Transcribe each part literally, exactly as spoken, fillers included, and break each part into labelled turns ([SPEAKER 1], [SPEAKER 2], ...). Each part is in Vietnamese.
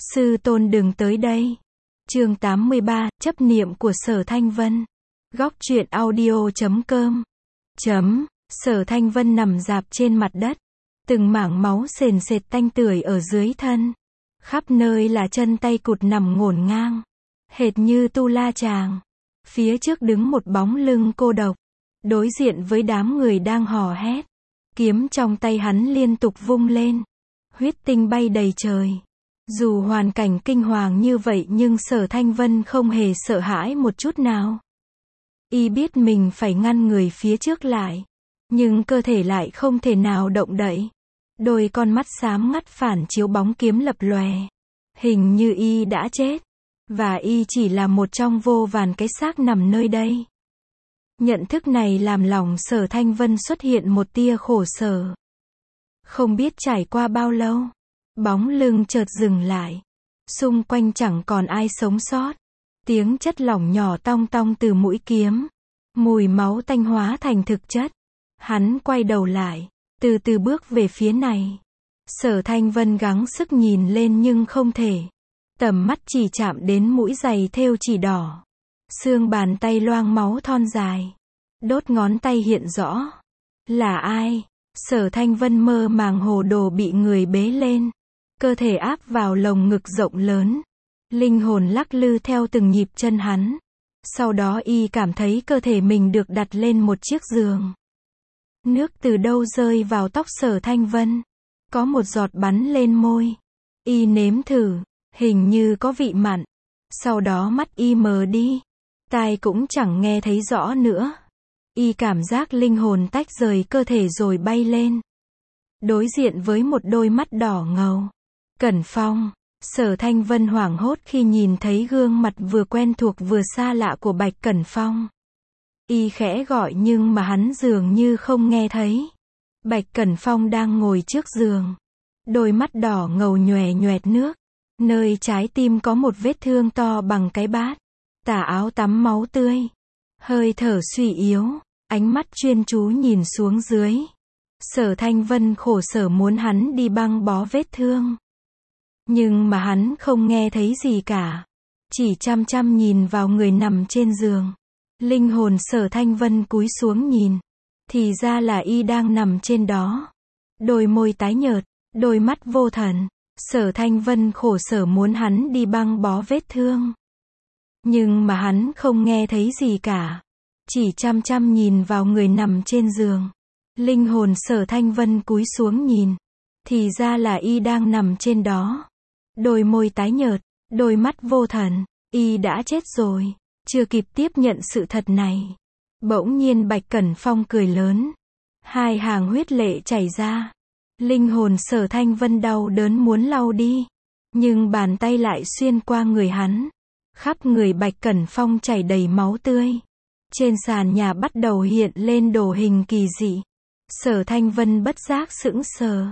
[SPEAKER 1] Sư tôn đừng tới đây. Chương tám mươi ba, chấp niệm của Sở Thanh Vân. Góc truyện audio chấm com. Chấm, Sở Thanh Vân nằm rạp trên mặt đất. Từng mảng máu sền sệt tanh tưởi ở dưới thân. Khắp nơi là chân tay cụt nằm ngổn ngang. Hệt như tu la chàng. Phía trước đứng một bóng lưng cô độc. Đối diện với đám người đang hò hét. Kiếm trong tay hắn liên tục vung lên. Huyết tinh bay đầy trời. Dù hoàn cảnh kinh hoàng như vậy nhưng Sở Thanh Vân không hề sợ hãi một chút nào. Y biết mình phải ngăn người phía trước lại. Nhưng cơ thể lại không thể nào động đậy. Đôi con mắt xám ngắt phản chiếu bóng kiếm lập lòe. Hình như Y đã chết. Và Y chỉ là một trong vô vàn cái xác nằm nơi đây. Nhận thức này làm lòng Sở Thanh Vân xuất hiện một tia khổ sở. Không biết trải qua bao lâu. Bóng lưng chợt dừng lại. Xung quanh chẳng còn ai sống sót. Tiếng chất lỏng nhỏ tong tong từ mũi kiếm. Mùi máu tanh hóa thành thực chất. Hắn quay đầu lại. Từ từ bước về phía này. Sở Thanh Vân gắng sức nhìn lên nhưng không thể. Tầm mắt chỉ chạm đến mũi giày thêu chỉ đỏ. Xương bàn tay loang máu thon dài. Đốt ngón tay hiện rõ. Là ai? Sở Thanh Vân mơ màng hồ đồ bị người bế lên. Cơ thể áp vào lồng ngực rộng lớn. Linh hồn lắc lư theo từng nhịp chân hắn. Sau đó Y cảm thấy cơ thể mình được đặt lên một chiếc giường. Nước từ đâu rơi vào tóc Sở Thanh Vân. Có một giọt bắn lên môi. Y nếm thử. Hình như có vị mặn. Sau đó mắt Y mờ đi. Tai cũng chẳng nghe thấy rõ nữa. Y cảm giác linh hồn tách rời cơ thể rồi bay lên. Đối diện với một đôi mắt đỏ ngầu. Cẩn Phong. Sở Thanh Vân hoảng hốt khi nhìn thấy gương mặt vừa quen thuộc vừa xa lạ của Bạch Cẩn Phong. Y khẽ gọi nhưng mà hắn dường như không nghe thấy. Bạch Cẩn Phong đang ngồi trước giường. Đôi mắt đỏ ngầu nhòe nhoẹt nước. Nơi trái tim có một vết thương to bằng cái bát. Tà áo tắm máu tươi. Hơi thở suy yếu. Ánh mắt chuyên chú nhìn xuống dưới. Sở Thanh Vân khổ sở muốn hắn đi băng bó vết thương. Nhưng mà hắn không nghe thấy gì cả. Chỉ chăm chăm nhìn vào người nằm trên giường. Linh hồn Sở Thanh Vân cúi xuống nhìn. Thì ra là Y đang nằm trên đó. Đôi môi tái nhợt. Đôi mắt vô thần. Sở Thanh Vân khổ sở muốn hắn đi băng bó vết thương. Nhưng mà hắn không nghe thấy gì cả. Chỉ chăm chăm nhìn vào người nằm trên giường. Linh hồn Sở Thanh Vân cúi xuống nhìn. Thì ra là Y đang nằm trên đó. Đôi môi tái nhợt. Đôi mắt vô thần. Y đã chết rồi. Chưa kịp tiếp nhận sự thật này. Bỗng nhiên Bạch Cẩn Phong cười lớn. Hai hàng huyết lệ chảy ra. Linh hồn Sở Thanh Vân đau đớn muốn lau đi. Nhưng bàn tay lại xuyên qua người hắn. Khắp người Bạch Cẩn Phong chảy đầy máu tươi. Trên sàn nhà bắt đầu hiện lên đồ hình kỳ dị. Sở Thanh Vân bất giác sững sờ.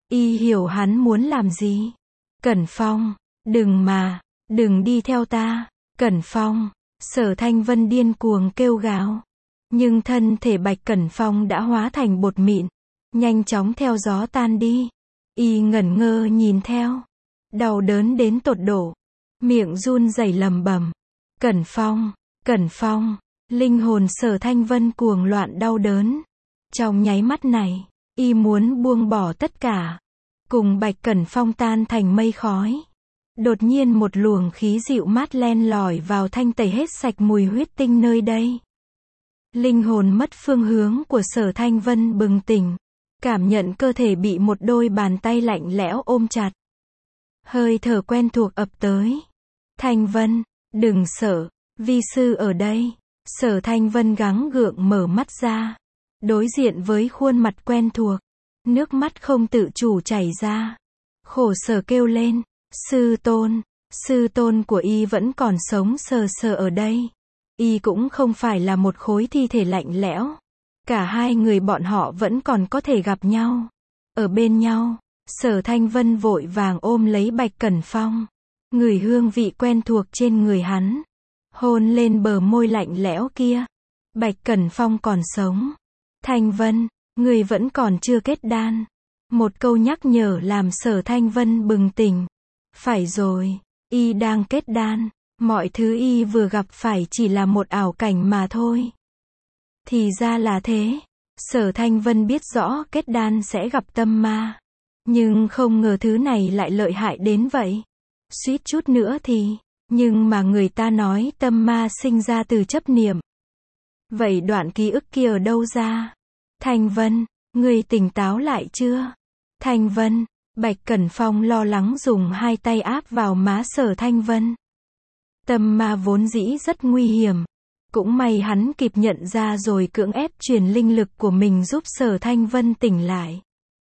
[SPEAKER 1] Y hiểu hắn muốn làm gì. Cẩn Phong, đừng mà, đừng đi theo ta. Cẩn Phong, Sở Thanh Vân điên cuồng kêu gào. Nhưng thân thể Bạch Cẩn Phong đã hóa thành bột mịn. Nhanh chóng theo gió tan đi. Y ngẩn ngơ nhìn theo. Đau đớn đến tột độ. Miệng run rẩy lẩm bẩm. Cẩn Phong, Cẩn Phong. Linh hồn Sở Thanh Vân cuồng loạn đau đớn. Trong nháy mắt này, Y muốn buông bỏ tất cả. Cùng Bạch Cẩn Phong tan thành mây khói. Đột nhiên một luồng khí dịu mát len lỏi vào thanh tẩy hết sạch mùi huyết tinh nơi đây. Linh hồn mất phương hướng của Sở Thanh Vân bừng tỉnh. Cảm nhận cơ thể bị một đôi bàn tay lạnh lẽo ôm chặt. Hơi thở quen thuộc ập tới. Thanh Vân, đừng sợ, vi sư ở đây. Sở Thanh Vân gắng gượng mở mắt ra. Đối diện với khuôn mặt quen thuộc. Nước mắt không tự chủ chảy ra. Khổ sở kêu lên. Sư tôn, sư tôn của Y vẫn còn sống sờ sờ ở đây. Y cũng không phải là một khối thi thể lạnh lẽo. Cả hai người bọn họ vẫn còn có thể gặp nhau. Ở bên nhau. Sở Thanh Vân vội vàng ôm lấy Bạch Cẩn Phong. Ngửi hương vị quen thuộc trên người hắn. Hôn lên bờ môi lạnh lẽo kia. Bạch Cẩn Phong còn sống. Thanh Vân, người vẫn còn chưa kết đan. Một câu nhắc nhở làm Sở Thanh Vân bừng tỉnh. Phải rồi, y đang kết đan, mọi thứ y vừa gặp phải chỉ là một ảo cảnh mà thôi. Thì ra là thế. Sở Thanh Vân biết rõ kết đan sẽ gặp tâm ma. Nhưng không ngờ thứ này lại lợi hại đến vậy. Suýt chút nữa thì, nhưng mà người ta nói tâm ma sinh ra từ chấp niệm. Vậy đoạn ký ức kia ở đâu ra? Thanh Vân, ngươi tỉnh táo lại chưa? Thanh Vân, Bạch Cẩn Phong lo lắng dùng hai tay áp vào má Sở Thanh Vân. Tâm ma vốn dĩ rất nguy hiểm. Cũng may hắn kịp nhận ra rồi cưỡng ép truyền linh lực của mình giúp Sở Thanh Vân tỉnh lại.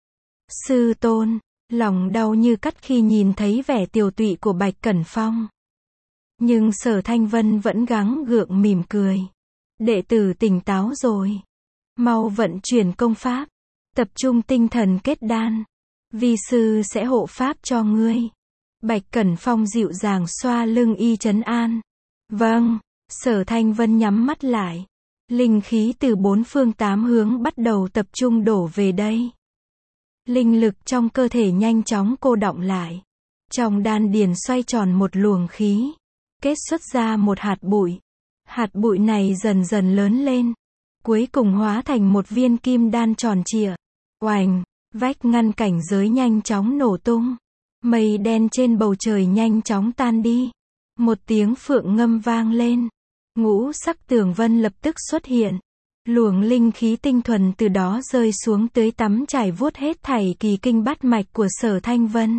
[SPEAKER 1] Sư tôn, lòng đau như cắt khi nhìn thấy vẻ tiều tụy của Bạch Cẩn Phong. Nhưng Sở Thanh Vân vẫn gắng gượng mỉm cười. Đệ tử tỉnh táo rồi. Mau vận chuyển công pháp. Tập trung tinh thần kết đan. Vi sư sẽ hộ pháp cho ngươi. Bạch Cẩn Phong dịu dàng xoa lưng y trấn an. Vâng. Sở Thanh Vân nhắm mắt lại. Linh khí từ bốn phương tám hướng bắt đầu tập trung đổ về đây. Linh lực trong cơ thể nhanh chóng cô đọng lại. Trong đan điền xoay tròn một luồng khí. Kết xuất ra một hạt bụi. Hạt bụi này dần dần lớn lên. Cuối cùng hóa thành một viên kim đan tròn trịa. Oành, vách ngăn cảnh giới nhanh chóng nổ tung. Mây đen trên bầu trời nhanh chóng tan đi. Một tiếng phượng ngâm vang lên. Ngũ sắc tường vân lập tức xuất hiện. Luồng linh khí tinh thuần từ đó rơi xuống tưới tắm trải vuốt hết thảy kỳ kinh bát mạch của Sở Thanh Vân.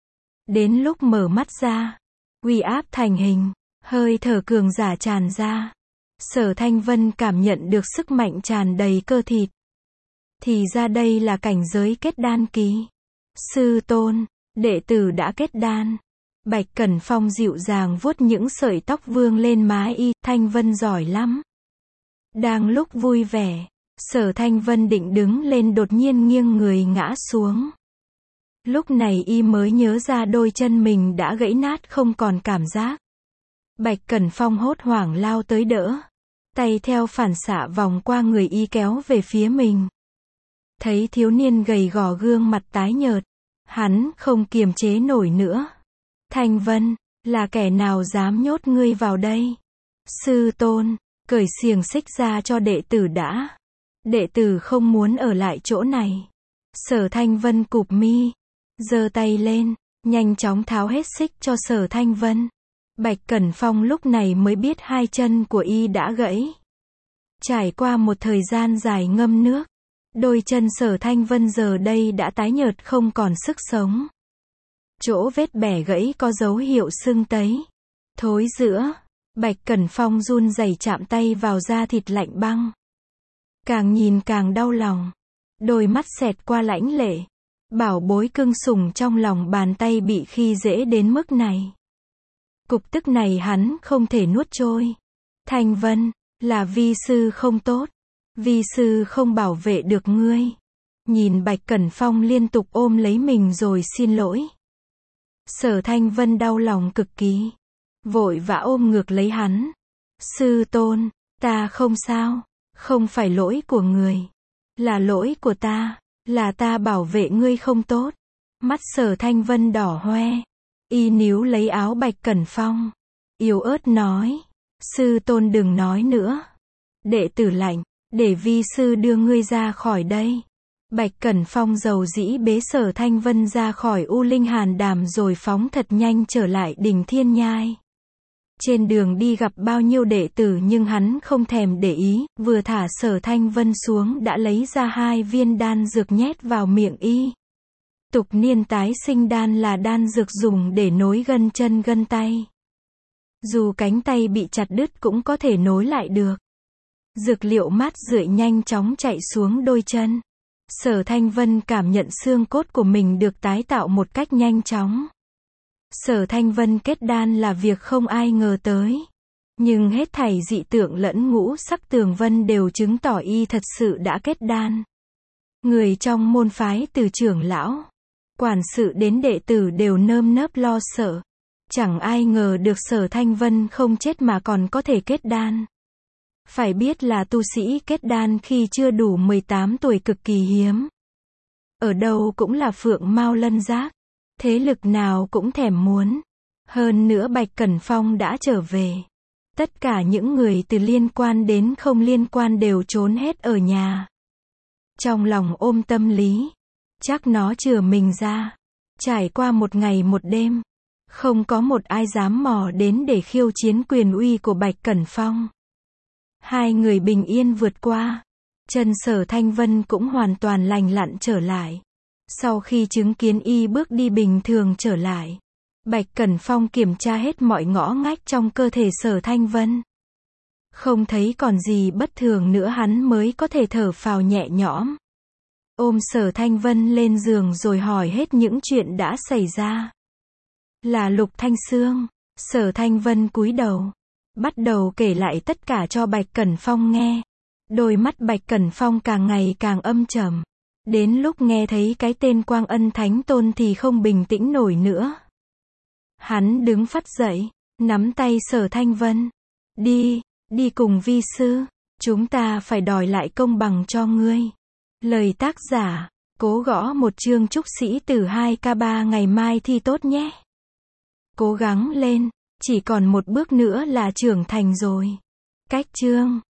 [SPEAKER 1] Đến lúc mở mắt ra, uy áp thành hình, hơi thở cường giả tràn ra. Sở Thanh Vân cảm nhận được sức mạnh tràn đầy cơ thịt. Thì ra đây là cảnh giới kết đan kỳ. Sư tôn, đệ tử đã kết đan. Bạch Cẩn Phong dịu dàng vuốt những sợi tóc vương lên má y, Thanh Vân giỏi lắm. Đang lúc vui vẻ, Sở Thanh Vân định đứng lên đột nhiên nghiêng người ngã xuống. Lúc này y mới nhớ ra đôi chân mình đã gãy nát không còn cảm giác. Bạch Cẩn Phong hốt hoảng lao tới đỡ. Tay theo phản xạ vòng qua người y kéo về phía mình. Thấy thiếu niên gầy gò gương mặt tái nhợt. Hắn không kiềm chế nổi nữa. Thanh Vân, là kẻ nào dám nhốt ngươi vào đây? Sư tôn, cởi xiềng xích ra cho đệ tử đã. Đệ tử không muốn ở lại chỗ này. Sở Thanh Vân cụp mi, giơ tay lên, nhanh chóng tháo hết xích cho Sở Thanh Vân. Bạch Cẩn Phong lúc này mới biết hai chân của y đã gãy. Trải qua một thời gian dài ngâm nước, đôi chân Sở Thanh Vân giờ đây đã tái nhợt không còn sức sống. Chỗ vết bẻ gãy có dấu hiệu sưng tấy, thối rữa. Bạch Cẩn Phong run rẩy chạm tay vào da thịt lạnh băng. Càng nhìn càng đau lòng. Đôi mắt xẹt qua lãnh lệ. Bảo bối cưng sủng trong lòng bàn tay bị khi dễ đến mức này. Cục tức này hắn không thể nuốt trôi. Thanh Vân, là vi sư không tốt. Vi sư không bảo vệ được ngươi. Nhìn Bạch Cẩn Phong liên tục ôm lấy mình rồi xin lỗi. Sở Thanh Vân đau lòng cực kỳ. Vội vã ôm ngược lấy hắn. Sư tôn, ta không sao. Không phải lỗi của người. Là lỗi của ta. Là ta bảo vệ ngươi không tốt. Mắt Sở Thanh Vân đỏ hoe. Y níu lấy áo Bạch Cẩn Phong. Yếu ớt nói. Sư tôn đừng nói nữa. Đệ tử lạnh. Để vi sư đưa ngươi ra khỏi đây. Bạch Cẩn Phong dầu dĩ bế Sở Thanh Vân ra khỏi U Linh Hàn Đàm rồi phóng thật nhanh trở lại đỉnh Thiên Nhai. Trên đường đi gặp bao nhiêu đệ tử nhưng hắn không thèm để ý, vừa thả Sở Thanh Vân xuống đã lấy ra hai viên đan dược nhét vào miệng y. Tục niên tái sinh đan là đan dược dùng để nối gân chân gân tay. Dù cánh tay bị chặt đứt cũng có thể nối lại được. Dược liệu mát rượi nhanh chóng chạy xuống đôi chân. Sở Thanh Vân cảm nhận xương cốt của mình được tái tạo một cách nhanh chóng. Sở Thanh Vân kết đan là việc không ai ngờ tới. Nhưng hết thảy dị tượng lẫn ngũ sắc tường vân đều chứng tỏ y thật sự đã kết đan. Người trong môn phái từ trưởng lão, quản sự đến đệ tử đều nơm nớp lo sợ. Chẳng ai ngờ được Sở Thanh Vân không chết mà còn có thể kết đan. Phải biết là tu sĩ kết đan khi chưa đủ mười tám tuổi cực kỳ hiếm. Ở đâu cũng là phượng mao lân giác. thế lực nào cũng thèm muốn. Hơn nữa Bạch Cẩn Phong đã trở về. Tất cả những người từ liên quan đến không liên quan đều trốn hết ở nhà. Trong lòng ôm tâm lý, chắc nó chừa mình ra. Trải qua một ngày một đêm, không có một ai dám mò đến để khiêu chiến quyền uy của Bạch Cẩn Phong. Hai người bình yên vượt qua. Chân Sở Thanh Vân cũng hoàn toàn lành lặn trở lại. Sau khi chứng kiến y bước đi bình thường trở lại, Bạch Cẩn Phong kiểm tra hết mọi ngõ ngách trong cơ thể Sở Thanh Vân. Không thấy còn gì bất thường nữa hắn mới có thể thở phào nhẹ nhõm. Ôm Sở Thanh Vân lên giường rồi hỏi hết những chuyện đã xảy ra. Là Lục Thanh Xương. Sở Thanh Vân cúi đầu, bắt đầu kể lại tất cả cho Bạch Cẩn Phong nghe. Đôi mắt Bạch Cẩn Phong càng ngày càng âm trầm. Đến lúc nghe thấy cái tên Quang Ân Thánh Tôn thì không bình tĩnh nổi nữa. Hắn đứng phắt dậy, nắm tay Sở Thanh Vân. Đi, đi cùng vi sư. Chúng ta phải đòi lại công bằng cho ngươi. Lời tác giả, cố gõ một chương trúc sĩ tử hai k ba ngày mai thi tốt nhé. Cố gắng lên, chỉ còn một bước nữa là trưởng thành rồi. Cách chương